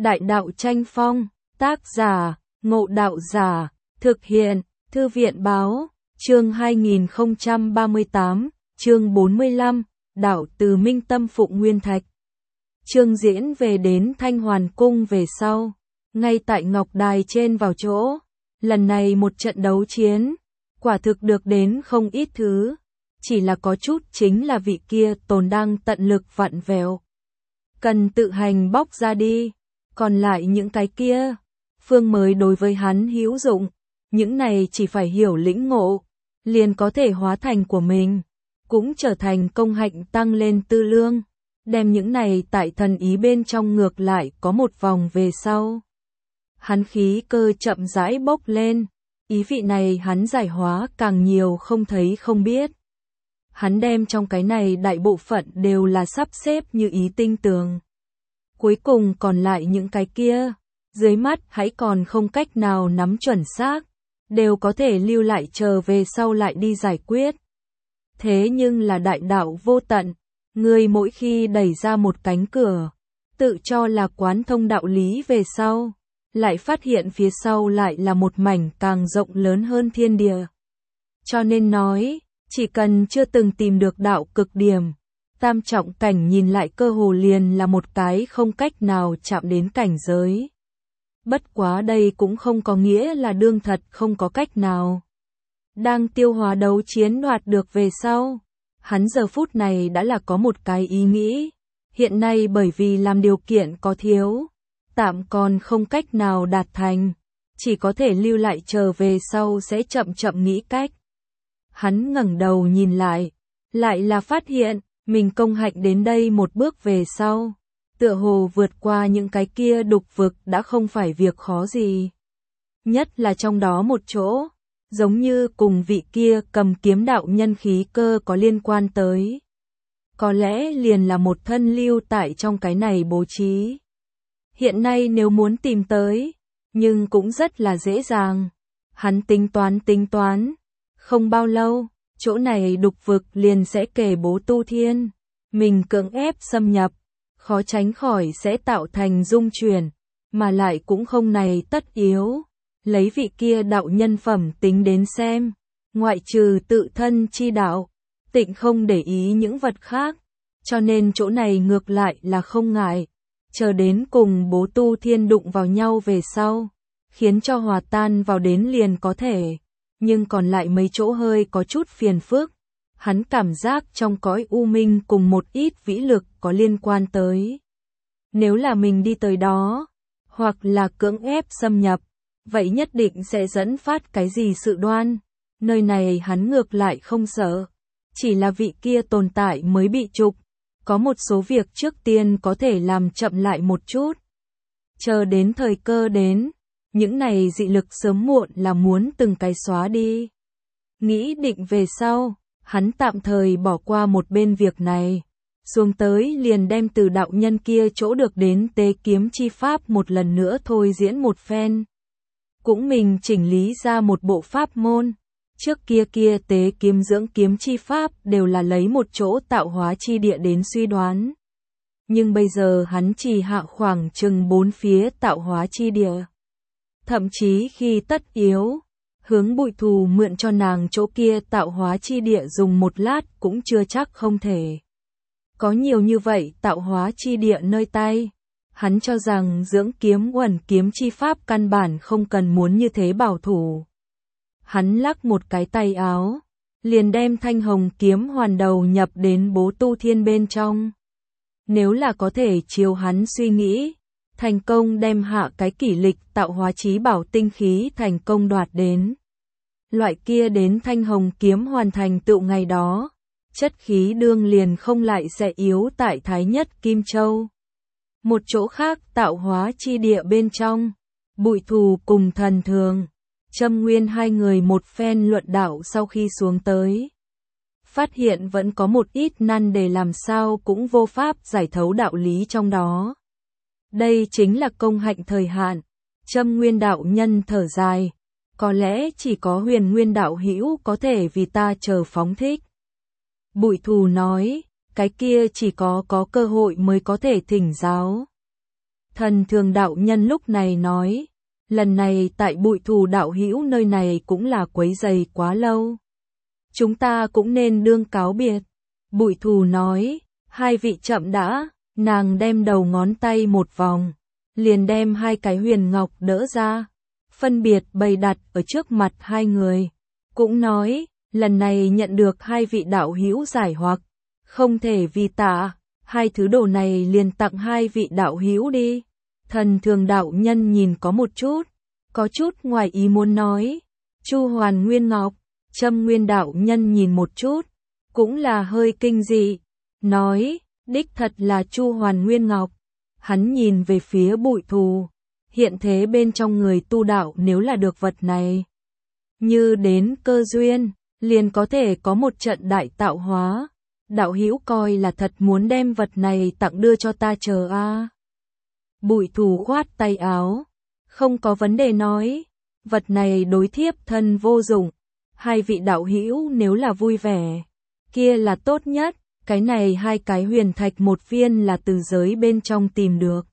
Đại đạo tranh phong, tác giả, Ngộ Đạo Giả, thực hiện, Thư viện báo, chương 2038, chương 45, đạo từ Minh Tâm Phụng Nguyên Thạch. Chương diễn về đến Thanh Hoàn Cung về sau, ngay tại Ngọc Đài trên vào chỗ, lần này một trận đấu chiến, quả thực được đến không ít thứ, chỉ là có chút chính là vị kia tồn đang tận lực vặn vẹo. Cần tự hành bóc ra đi, còn lại những cái kia, phương mới đối với hắn hữu dụng, những này chỉ phải hiểu lĩnh ngộ, liền có thể hóa thành của mình, cũng trở thành công hạnh tăng lên tư lương, đem những này tại thần ý bên trong ngược lại có một vòng về sau. Hắn khí cơ chậm rãi bốc lên, ý vị này hắn giải hóa càng nhiều không thấy không biết. Hắn đem trong cái này đại bộ phận đều là sắp xếp như ý tinh tường. Cuối cùng còn lại những cái kia, dưới mắt hãy còn không cách nào nắm chuẩn xác, đều có thể lưu lại chờ về sau lại đi giải quyết. Thế nhưng là đại đạo vô tận, người mỗi khi đẩy ra một cánh cửa, tự cho là quán thông đạo lý về sau, lại phát hiện phía sau lại là một mảnh càng rộng lớn hơn thiên địa. Cho nên nói, chỉ cần chưa từng tìm được đạo cực điểm, tam trọng cảnh nhìn lại cơ hồ liền là một cái không cách nào chạm đến cảnh giới. Bất quá đây cũng không có nghĩa là đương thật không có cách nào. Đang tiêu hóa đấu chiến đoạt được về sau, hắn giờ phút này đã là có một cái ý nghĩ, hiện nay bởi vì làm điều kiện có thiếu, tạm còn không cách nào đạt thành, chỉ có thể lưu lại chờ về sau sẽ chậm chậm nghĩ cách. Hắn ngẩng đầu nhìn lại là phát hiện, mình công hạnh đến đây một bước về sau, tựa hồ vượt qua những cái kia đục vực đã không phải việc khó gì. Nhất là trong đó một chỗ, giống như cùng vị kia cầm kiếm đạo nhân khí cơ có liên quan tới. Có lẽ liền là một thân lưu tại trong cái này bố trí. Hiện nay nếu muốn tìm tới, nhưng cũng rất là dễ dàng. Hắn tính toán, không bao lâu, chỗ này đục vực liền sẽ kề bố tu thiên. Mình cưỡng ép xâm nhập, khó tránh khỏi sẽ tạo thành dung chuyển, mà lại cũng không này tất yếu. Lấy vị kia đạo nhân phẩm tính đến xem, ngoại trừ tự thân chi đạo, tịnh không để ý những vật khác, cho nên chỗ này ngược lại là không ngại, chờ đến cùng bố tu thiên đụng vào nhau về sau, khiến cho hòa tan vào đến liền có thể, nhưng còn lại mấy chỗ hơi có chút phiền phức. Hắn cảm giác trong cõi u minh cùng một ít vĩ lực có liên quan tới. Nếu là mình đi tới đó, hoặc là cưỡng ép xâm nhập, vậy nhất định sẽ dẫn phát cái gì sự đoan. Nơi này hắn ngược lại không sợ, chỉ là vị kia tồn tại mới bị trục. Có một số việc trước tiên có thể làm chậm lại một chút. Chờ đến thời cơ đến, những này dị lực sớm muộn là muốn từng cái xóa đi. Nghĩ định về sau, hắn tạm thời bỏ qua một bên việc này, xuống tới liền đem từ đạo nhân kia chỗ được đến tế kiếm chi pháp một lần nữa thôi diễn một phen. Cũng mình chỉnh lý ra một bộ pháp môn, trước kia tế kiếm dưỡng kiếm chi pháp đều là lấy một chỗ tạo hóa chi địa đến suy đoán. Nhưng bây giờ hắn chỉ hạ khoảng chừng 4 phía tạo hóa chi địa. Thậm chí khi tất yếu, hướng Bụi Thù mượn cho nàng chỗ kia tạo hóa chi địa dùng một lát cũng chưa chắc không thể. Có nhiều như vậy tạo hóa chi địa nơi tay, hắn cho rằng dưỡng kiếm uẩn kiếm chi pháp căn bản không cần muốn như thế bảo thủ. Hắn lắc một cái tay áo, liền đem thanh hồng kiếm hoàn đầu nhập đến bố tu thiên bên trong. Nếu là có thể chiếu hắn suy nghĩ, thành công đem hạ cái kỷ lịch tạo hóa chí bảo tinh khí thành công đoạt đến. Loại kia đến thanh hồng kiếm hoàn thành tựu ngày đó, chất khí đương liền không lại sẽ yếu tại Thái Nhất Kim Châu. Một chỗ khác tạo hóa chi địa bên trong, Bụi Thù cùng Thần Thường, Trâm Nguyên hai người một phen luận đạo sau khi xuống tới. Phát hiện vẫn có một ít năn để làm sao cũng vô pháp giải thấu đạo lý trong đó. Đây chính là công hạnh thời hạn. Trâm Nguyên đạo nhân thở dài, có lẽ chỉ có Huyền Nguyên đạo hữu có thể vì ta chờ phóng thích. Bụi Thù nói, cái kia chỉ có cơ hội mới có thể thỉnh giáo. Thần Thường đạo nhân lúc này nói, lần này tại Bụi Thù đạo hữu nơi này cũng là quấy rầy quá lâu. Chúng ta cũng nên đương cáo biệt. Bụi Thù nói, hai vị chậm đã, nàng đem đầu ngón tay một vòng, liền đem hai cái huyền ngọc đỡ ra, phân biệt bày đặt ở trước mặt hai người. Cũng nói, lần này nhận được hai vị đạo hữu giải hoặc, không thể vì tạ, hai thứ đồ này liền tặng hai vị đạo hữu đi. Thần Thường đạo nhân nhìn có chút ngoài ý muốn nói, Chu Hoàn Nguyên Ngọc. Trâm Nguyên đạo nhân nhìn một chút, cũng là hơi kinh dị, nói, đích thật là Chu Hoàn Nguyên Ngọc. Hắn nhìn về phía Bụi Thù, hiện thế bên trong người tu đạo nếu là được vật này, như đến cơ duyên, liền có thể có một trận đại tạo hóa. Đạo hữu coi là thật muốn đem vật này tặng đưa cho ta chờ a. Bụi Thù khoát tay áo, không có vấn đề nói, vật này đối thiếp thân vô dụng. Hai vị đạo hữu nếu là vui vẻ, kia là tốt nhất, cái này hai cái huyền thạch một viên là từ giới bên trong tìm được.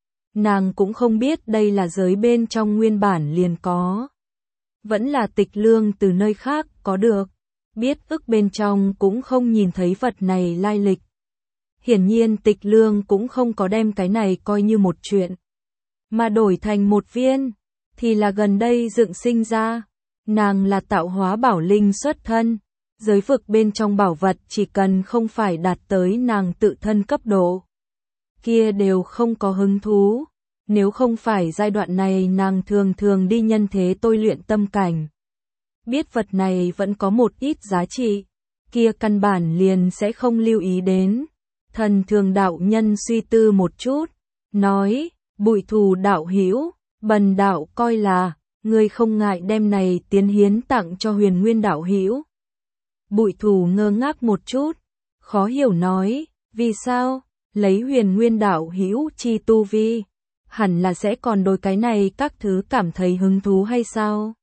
Nàng cũng không biết đây là giới bên trong nguyên bản liền có. Vẫn là Tịch Lương từ nơi khác có được, biết ức bên trong cũng không nhìn thấy vật này lai lịch. Hiển nhiên Tịch Lương cũng không có đem cái này coi như một chuyện, mà đổi thành một viên, thì là gần đây dựng sinh ra. Nàng là tạo hóa bảo linh xuất thân, giới vực bên trong bảo vật chỉ cần không phải đạt tới nàng tự thân cấp độ, kia đều không có hứng thú. Nếu không phải giai đoạn này nàng thường đi nhân thế tôi luyện tâm cảnh, biết vật này vẫn có một ít giá trị, kia căn bản liền sẽ không lưu ý đến. Thần Thường đạo nhân suy tư một chút, nói, Bụi Thù đạo hữu, bần đạo coi là ngươi không ngại đem này tiến hiến tặng cho Huyền Nguyên đạo hữu. Bụi Thù ngơ ngác một chút, khó hiểu nói, vì sao, lấy Huyền Nguyên đạo hữu chi tu vi, hẳn là sẽ còn đối cái này các thứ cảm thấy hứng thú hay sao?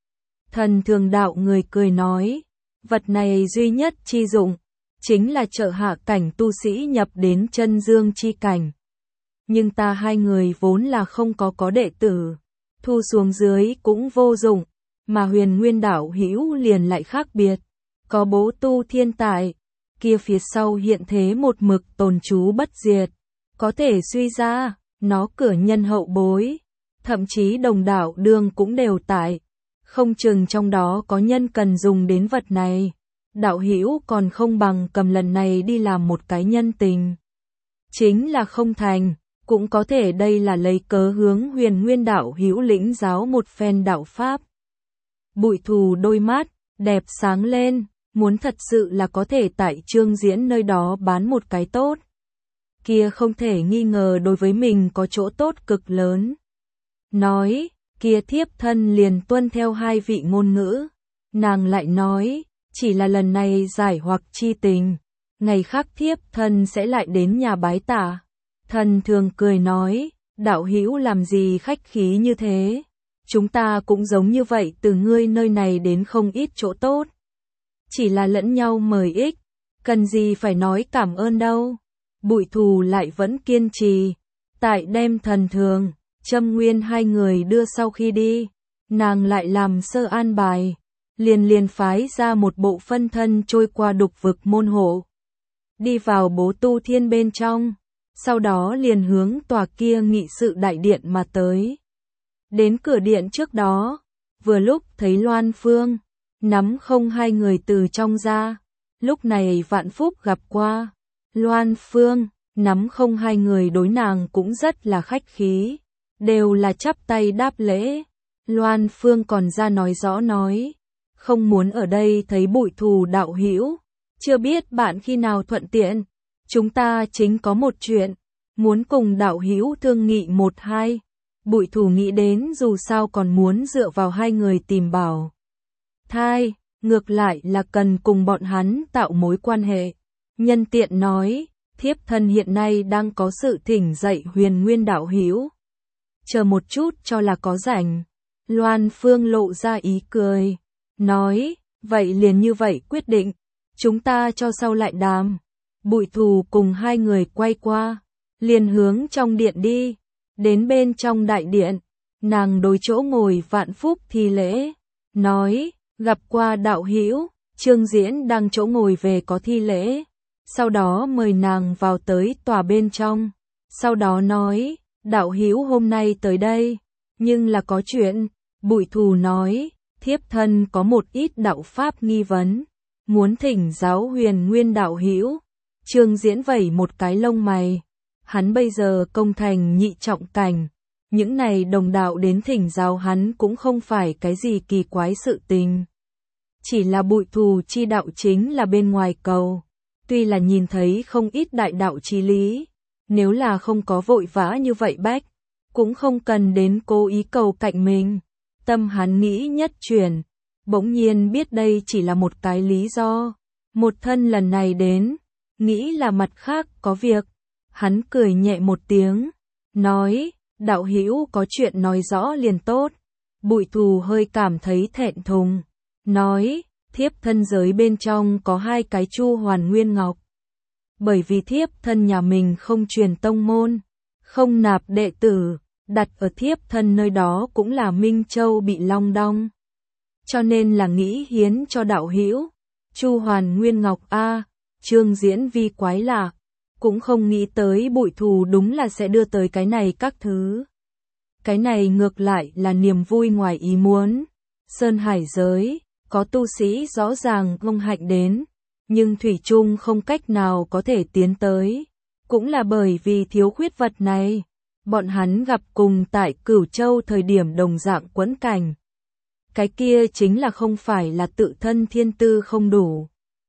Thần Thường đạo người cười nói, vật này duy nhất chi dụng, chính là trợ hạ cảnh tu sĩ nhập đến chân dương chi cảnh. Nhưng ta hai người vốn là không có đệ tử, thu xuống dưới cũng vô dụng, mà Huyền Nguyên đạo hữu liền lại khác biệt, có bố tu thiên tại, kia phía sau hiện thế một mực tồn trú bất diệt, có thể suy ra, nó cửa nhân hậu bối, thậm chí đồng đạo đường cũng đều tại, không chừng trong đó có nhân cần dùng đến vật này, đạo hữu còn không bằng cầm lần này đi làm một cái nhân tình. Chính là không thành, cũng có thể đây là lấy cớ hướng Huyền Nguyên đạo hữu lĩnh giáo một phen đạo pháp. Bụi Thù đôi mắt đẹp sáng lên, muốn thật sự là có thể tại Trương Diễn nơi đó bán một cái tốt, kia không thể nghi ngờ đối với mình có chỗ tốt cực lớn. Nói, kia thiếp thân liền tuân theo hai vị ngôn ngữ. Nàng lại nói, chỉ là lần này giải hoặc chi tình, ngày khác thiếp thân sẽ lại đến nhà bái tạ. Thần Thường cười nói, đạo hữu làm gì khách khí như thế, chúng ta cũng giống như vậy, từ ngươi nơi này đến không ít chỗ tốt. Chỉ là lẫn nhau mời ích, cần gì phải nói cảm ơn đâu. Bụi Thù lại vẫn kiên trì, tại đem Thần Thường, Trâm Nguyên hai người đưa sau khi đi, nàng lại làm sơ an bài, liền phái ra một bộ phân thân trôi qua đục vực môn hộ, đi vào Bố Tu Thiên bên trong, sau đó liền hướng tòa kia nghị sự đại điện mà tới. Đến cửa điện trước đó, vừa lúc thấy Loan Phương, nắm không hai người từ trong ra, lúc này Vạn Phúc gặp qua, Loan Phương, nắm không hai người đối nàng cũng rất là khách khí, đều là chắp tay đáp lễ. Loan Phương còn ra nói rõ nói, không muốn ở đây thấy Bụi Thù đạo hữu, chưa biết bạn khi nào thuận tiện, chúng ta chính có một chuyện, muốn cùng đạo hữu thương nghị một hai. Bụi Thù nghĩ đến dù sao còn muốn dựa vào hai người tìm bảo thai, ngược lại là cần cùng bọn hắn tạo mối quan hệ. Nhân tiện nói, thiếp thân hiện nay đang có sự thỉnh dạy Huyền Nguyên đạo hữu, chờ một chút cho là có rảnh. Loan Phương lộ ra ý cười, nói, vậy liền như vậy quyết định, chúng ta cho sau lại đàm. Bụi Thù cùng hai người quay qua, liền hướng trong điện đi. Đến bên trong đại điện, nàng đối chỗ ngồi Vạn Phúc thi lễ, nói, gặp qua đạo hữu. Trương Diễn đang chỗ ngồi về có thi lễ, sau đó mời nàng vào tới tòa bên trong, sau đó nói, đạo hữu hôm nay tới đây, nhưng là có chuyện. Bụi Thù nói, thiếp thân có một ít đạo pháp nghi vấn, muốn thỉnh giáo Huyền Nguyên đạo hữu. Trương Diễn vẩy một cái lông mày, hắn bây giờ công thành nhị trọng cảnh, những này đồng đạo đến thỉnh giáo hắn cũng không phải cái gì kỳ quái sự tình. Chỉ là Bụi Thù chi đạo chính là bên ngoài cầu, tuy là nhìn thấy không ít đại đạo chí lý, nếu là không có vội vã như vậy bách, cũng không cần đến cố ý cầu cạnh mình. Tâm hắn nghĩ nhất chuyển, bỗng nhiên biết đây chỉ là một cái lý do. Một thân lần này đến, nghĩ là mặt khác có việc. Hắn cười nhẹ một tiếng, nói, đạo hữu có chuyện nói rõ liền tốt. Bụi Thù hơi cảm thấy thẹn thùng, nói, thiếp thân giới bên trong có 2 cái Chu Hoàn Nguyên Ngọc. Bởi vì thiếp thân nhà mình không truyền tông môn, không nạp đệ tử, đặt ở thiếp thân nơi đó cũng là Minh Châu bị long đong. Cho nên là nghĩ hiến cho đạo hữu. Chu Hoàn Nguyên Ngọc a. Trương Diễn vi quái lạ, cũng không nghĩ tới Bụi Thù đúng là sẽ đưa tới cái này các thứ. Cái này ngược lại là niềm vui ngoài ý muốn. Sơn Hải giới, có tu sĩ rõ ràng vong hạnh đến, nhưng thủy chung không cách nào có thể tiến tới. Cũng là bởi vì thiếu khuyết vật này, bọn hắn gặp cùng tại Cửu Châu thời điểm đồng dạng quẫn cảnh. Cái kia chính là không phải là tự thân thiên tư không đủ,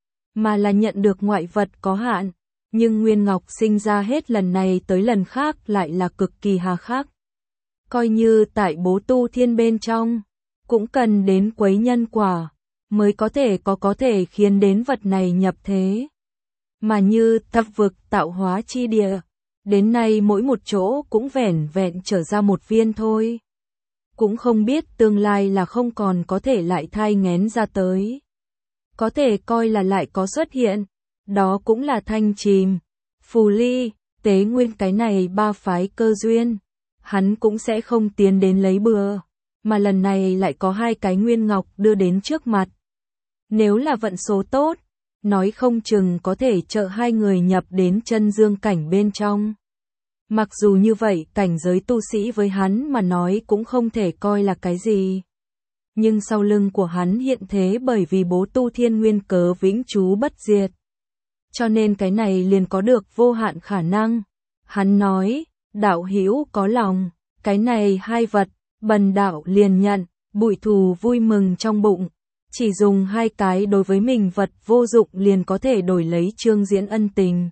mà là nhận được ngoại vật có hạn. Nhưng Nguyên Ngọc sinh ra hết lần này tới lần khác lại là cực kỳ hà khắc. Coi như tại Bố Tu Thiên bên trong, cũng cần đến quấy nhân quả, mới có thể khiến đến vật này nhập thế. Mà như thập vực tạo hóa chi địa, đến nay mỗi một chỗ cũng vẻn vẹn trở ra một viên thôi. Cũng không biết tương lai là không còn có thể lại thai nghén ra tới. Có thể coi là lại có xuất hiện, đó cũng là Thanh Trìm, Phù Ly, Tế Nguyên cái này 3 phái cơ duyên. Hắn cũng sẽ không tiến đến lấy bừa, mà lần này lại có 2 cái Nguyên Ngọc đưa đến trước mặt. Nếu là vận số tốt, nói không chừng có thể trợ 2 người nhập đến chân dương cảnh bên trong. Mặc dù như vậy cảnh giới tu sĩ với hắn mà nói cũng không thể coi là cái gì. Nhưng sau lưng của hắn hiện thế bởi vì Bố Tu Thiên nguyên cớ vĩnh trú bất diệt. Cho nên cái này liền có được vô hạn khả năng. Hắn nói, đạo hữu có lòng, cái này 2 vật, bần đạo liền nhận. Bụi Thù vui mừng trong bụng, chỉ dùng 2 cái đối với mình vật vô dụng liền có thể đổi lấy Trương Diễn ân tình.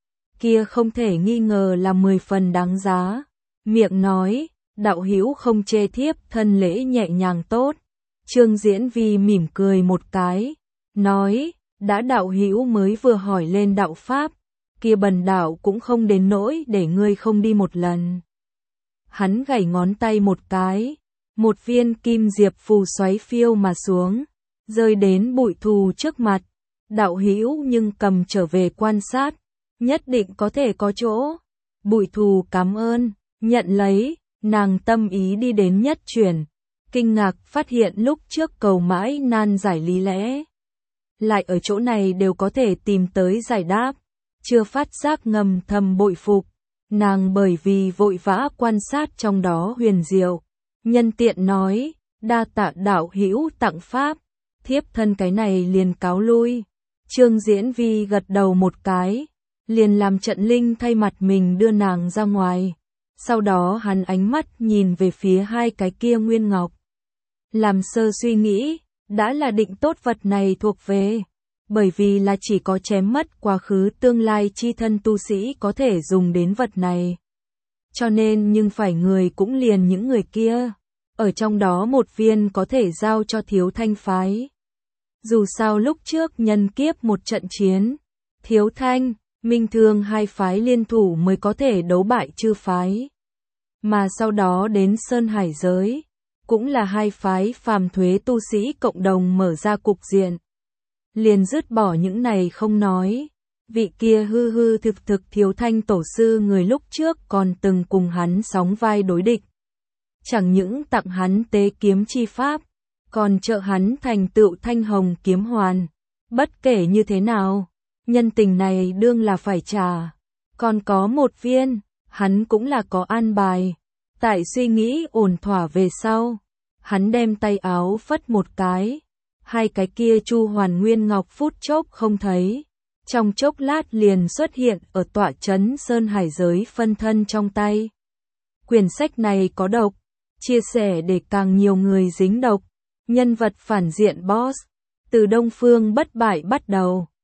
Kia không thể nghi ngờ là 10 phần đáng giá. Miệng nói, đạo hữu không chê thiếp thân lễ nhẹ nhàng tốt. Trương Diễn vi mỉm cười một cái, nói, đã đạo hữu mới vừa hỏi lên đạo pháp, kia bần đạo cũng không đến nỗi để ngươi không đi một lần. Hắn gảy ngón tay một cái, một viên kim diệp phù xoáy phiêu mà xuống, rơi đến Bụi Thù trước mặt. Đạo hữu nhưng cầm trở về quan sát, nhất định có thể có chỗ. Bụi Thù cảm ơn, nhận lấy, nàng tâm ý đi đến nhất chuyển, kinh ngạc phát hiện lúc trước cầu mãi nan giải lý lẽ, lại ở chỗ này đều có thể tìm tới giải đáp. Chưa phát giác ngầm thầm bội phục, nàng bởi vì vội vã quan sát trong đó huyền diệu, nhân tiện nói, đa tạ đạo hữu tặng pháp, thiếp thân cái này liền cáo lui. Trương Diễn vi gật đầu một cái, liền làm trận linh thay mặt mình đưa nàng ra ngoài. Sau đó hắn ánh mắt nhìn về phía 2 cái kia Nguyên Ngọc. Làm sơ suy nghĩ, đã là định tốt vật này thuộc về. Bởi vì là chỉ có chém mất quá khứ tương lai chi thân tu sĩ có thể dùng đến vật này. Cho nên nhưng phải người cũng liền những người kia. Ở trong đó một viên có thể giao cho Thiếu Thanh phái. Dù sao lúc trước nhân kiếp một trận chiến, Thiếu Thanh, Minh Thương 2 phái liên thủ mới có thể đấu bại Chư phái. Mà sau đó đến Sơn Hải giới, cũng là 2 phái phàm thuế tu sĩ cộng đồng mở ra cục diện. Liền dứt bỏ những này không nói, Vị kia hư hư thực thực Thiếu Thanh tổ sư người lúc trước còn từng cùng hắn sóng vai đối địch. Chẳng những tặng hắn tế kiếm chi pháp, còn trợ hắn thành tựu Thanh Hồng kiếm hoàn. Bất kể như thế nào, nhân tình này đương là phải trả. Còn có một viên, hắn cũng là có an bài. Tại suy nghĩ ổn thỏa về sau, hắn đem tay áo phất một cái. Hai cái kia chu hoàn nguyên ngọc phút chốc không thấy. Trong chốc lát liền xuất hiện ở tọa trấn Sơn Hải giới phân thân trong tay. Quyển sách này có độc, chia sẻ để càng nhiều người dính độc. Nhân vật phản diện boss, từ Đông Phương bất bại bắt đầu.